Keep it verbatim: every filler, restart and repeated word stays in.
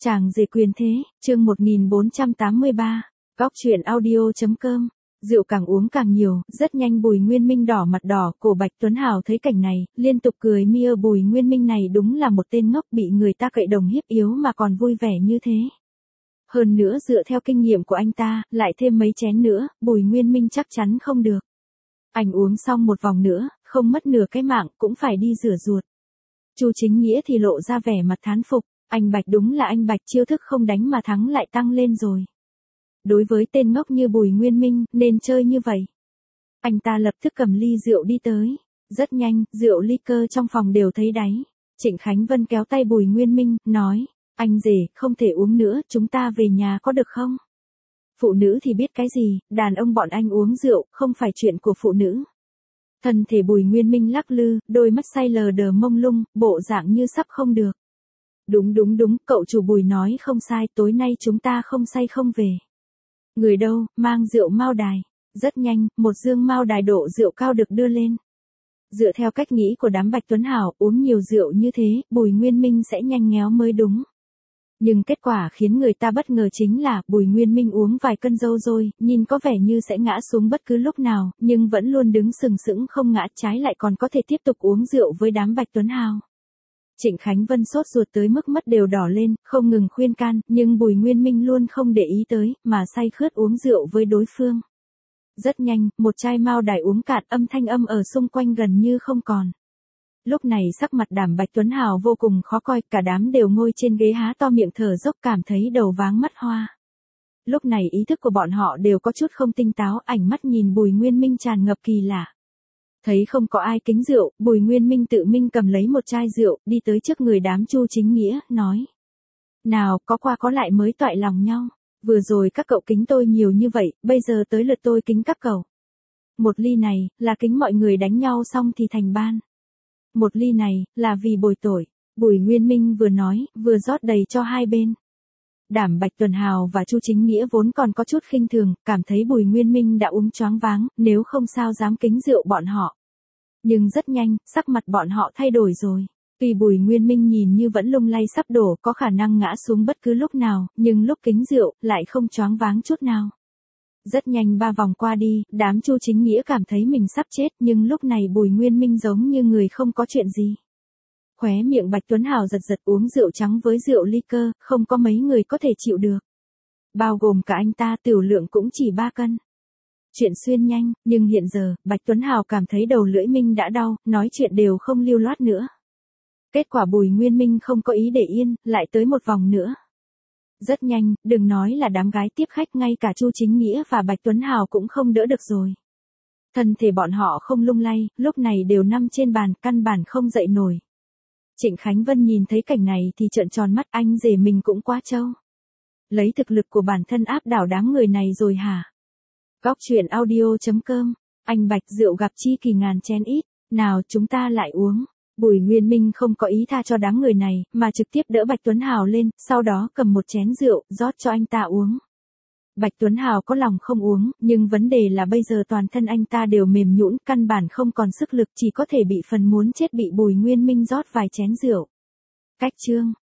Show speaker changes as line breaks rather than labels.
Chàng rể quyền thế, chương một nghìn bốn trăm tám mươi ba, Góc truyện audio.com. Rượu càng uống càng nhiều, rất nhanh Bùi Nguyên Minh đỏ mặt đỏ, cổ Bạch Tuấn Hào thấy cảnh này, liên tục cười mia Bùi Nguyên Minh này đúng là một tên ngốc bị người ta cậy đồng hiếp yếu mà còn vui vẻ như thế. Hơn nữa dựa theo kinh nghiệm của anh ta, lại thêm mấy chén nữa, Bùi Nguyên Minh chắc chắn không được. Anh uống xong một vòng nữa, không mất nửa cái mạng, cũng phải đi rửa ruột. Chu Chính Nghĩa thì lộ ra vẻ mặt thán phục, anh Bạch đúng là anh Bạch, chiêu thức không đánh mà thắng lại tăng lên rồi. Đối với tên ngốc như Bùi Nguyên Minh, nên chơi như vậy. Anh ta lập tức cầm ly rượu đi tới. Rất nhanh, rượu ly cơ trong phòng đều thấy đáy. Trịnh Khánh Vân kéo tay Bùi Nguyên Minh, nói, anh rể, không thể uống nữa, chúng ta về nhà có được không? Phụ nữ thì biết cái gì, đàn ông bọn anh uống rượu, không phải chuyện của phụ nữ. Thân thể Bùi Nguyên Minh lắc lư, đôi mắt say lờ đờ mông lung, bộ dạng như sắp không được. Đúng đúng đúng, cậu chủ Bùi nói không sai, tối nay chúng ta không say không về. Người đâu, mang rượu Mao Đài. Rất nhanh, một dương Mao Đài độ rượu cao được đưa lên. Dựa theo cách nghĩ của đám Bạch Tuấn Hào, uống nhiều rượu như thế, Bùi Nguyên Minh sẽ nhanh ngéo mới đúng. Nhưng kết quả khiến người ta bất ngờ chính là, Bùi Nguyên Minh uống vài cân dâu rồi, nhìn có vẻ như sẽ ngã xuống bất cứ lúc nào, nhưng vẫn luôn đứng sừng sững không ngã, trái lại còn có thể tiếp tục uống rượu với đám Bạch Tuấn Hào. Trịnh Khánh Vân sốt ruột tới mức mắt đều đỏ lên, không ngừng khuyên can, nhưng Bùi Nguyên Minh luôn không để ý tới, mà say khướt uống rượu với đối phương. Rất nhanh, một chai Mao Đài uống cạn, âm thanh âm ở xung quanh gần như không còn. Lúc này sắc mặt đám Bạch Tuấn Hào vô cùng khó coi, cả đám đều ngồi trên ghế há to miệng thở dốc cảm thấy đầu váng mắt hoa. Lúc này ý thức của bọn họ đều có chút không tinh táo, ảnh mắt nhìn Bùi Nguyên Minh tràn ngập kỳ lạ. Thấy không có ai kính rượu, Bùi Nguyên Minh tự mình cầm lấy một chai rượu, đi tới trước người đám Chu Chính Nghĩa, nói. Nào, có qua có lại mới toại lòng nhau. Vừa rồi các cậu kính tôi nhiều như vậy, bây giờ tới lượt tôi kính các cậu. Một ly này, là kính mọi người đánh nhau xong thì thành ban. Một ly này, là vì bồi tội. Bùi Nguyên Minh vừa nói, vừa rót đầy cho hai bên. Đàm Bạch Tuần Hào và Chu Chính Nghĩa vốn còn có chút khinh thường, cảm thấy Bùi Nguyên Minh đã uống choáng váng, nếu không sao dám kính rượu bọn họ. Nhưng rất nhanh, sắc mặt bọn họ thay đổi rồi. Tuy Bùi Nguyên Minh nhìn như vẫn lung lay sắp đổ, có khả năng ngã xuống bất cứ lúc nào, nhưng lúc kính rượu, lại không choáng váng chút nào. Rất nhanh ba vòng qua đi, đám Chu Chính Nghĩa cảm thấy mình sắp chết, nhưng lúc này Bùi Nguyên Minh giống như người không có chuyện gì. Khóe miệng Bạch Tuấn Hào giật giật, uống rượu trắng với rượu ly cơ, không có mấy người có thể chịu được. Bao gồm cả anh ta, tiểu lượng cũng chỉ ba cân. Chuyện xuyên nhanh, nhưng hiện giờ, Bạch Tuấn Hào cảm thấy đầu lưỡi Minh đã đau, nói chuyện đều không lưu loát nữa. Kết quả Bùi Nguyên Minh không có ý để yên, lại tới một vòng nữa. Rất nhanh, đừng nói là đám gái tiếp khách, ngay cả Chu Chính Nghĩa và Bạch Tuấn Hào cũng không đỡ được rồi. Thân thể bọn họ không lung lay, lúc này đều nằm trên bàn, căn bản không dậy nổi. Trịnh Khánh Vân nhìn thấy cảnh này thì trợn tròn mắt, anh rể mình cũng quá trâu. Lấy thực lực của bản thân áp đảo đám người này rồi hả? Góc truyện audio.com, anh Bạch, rượu gặp chi kỳ ngàn chén ít, nào chúng ta lại uống. Bùi Nguyên Minh không có ý tha cho đám người này, mà trực tiếp đỡ Bạch Tuấn Hào lên, sau đó cầm một chén rượu, rót cho anh ta uống. Bạch Tuấn Hào có lòng không uống, nhưng vấn đề là bây giờ toàn thân anh ta đều mềm nhũn, căn bản không còn sức lực, chỉ có thể bị phần muốn chết bị Bùi Nguyên Minh rót vài chén rượu. Cách chương